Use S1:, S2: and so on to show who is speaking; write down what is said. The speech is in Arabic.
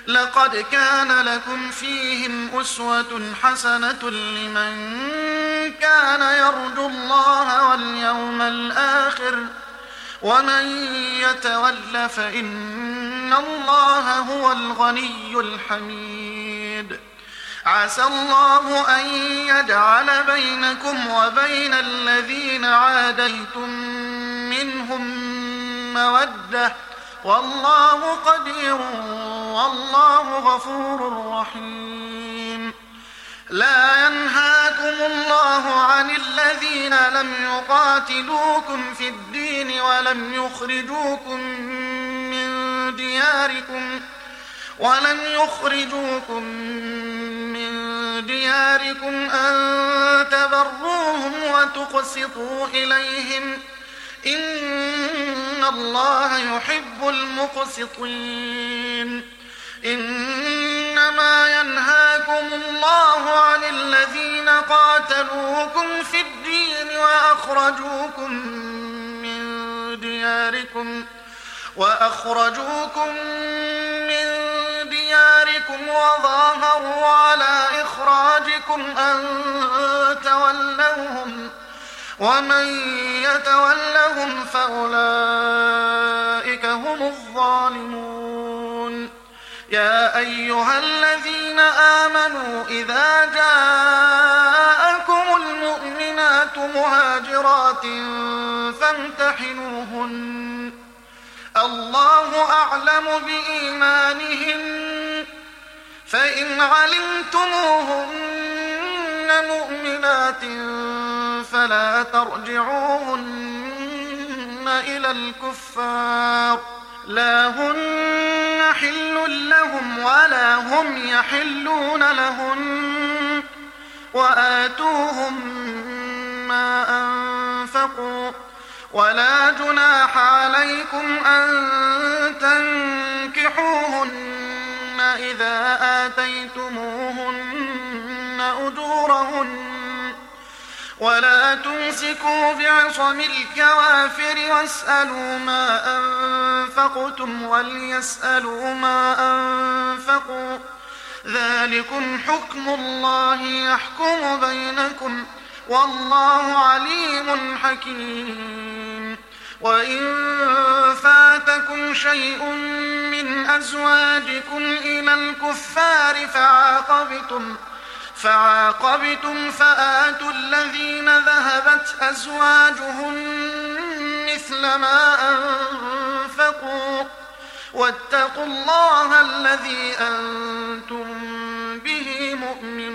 S1: لقد كان لكم فيهم أسوة حسنة لمن كان يرجو الله واليوم الآخر ومن يتول فإن الله هو الغني الحميد. عسى الله أن يجعل بينكم وبين الذين عاديتم منهم مودة والله قدير والله غفور رحيم. لا ينهاكم الله عن الذين لم يقاتلوكم في الدين ولم يخرجوكم من دياركم أن تبروهم وتقسطوا إليهم إن الله يحب المقسطين. إنما ينهاكم الله عن الذين قاتلوكم في الدين وأخرجوكم من دياركم وظاهروا على إخراجكم أن تولوهم ومن يتولهم فأولئك هم الظالمون. يا أيها الذين آمنوا إذا جاءكم المؤمنات مهاجرات فامتحنوهن الله أعلم بإيمانهن فإن علمتموهن مؤمنات فلا ترجعوهن إلى الكفار لا هن حل لهم ولا هم يحلون لهن وآتوهم ما أنفقوا ولا جناح عليكم أن تنكحوهن إذا آتيتموهن أجورهن ولا تمسكوا بعصم الكوافر واسألوا ما أنفقتم وليسألوا ما أنفقوا ذلكم حكم الله يحكم بينكم والله عليم حكيم. وإن فاتكم شيء من أزواجكم إلى الكفار فعاقبتم فآتوا الذين ذهبت أزواجهم مثل ما أنفقوا واتقوا الله الذي أنتم به مؤمنون.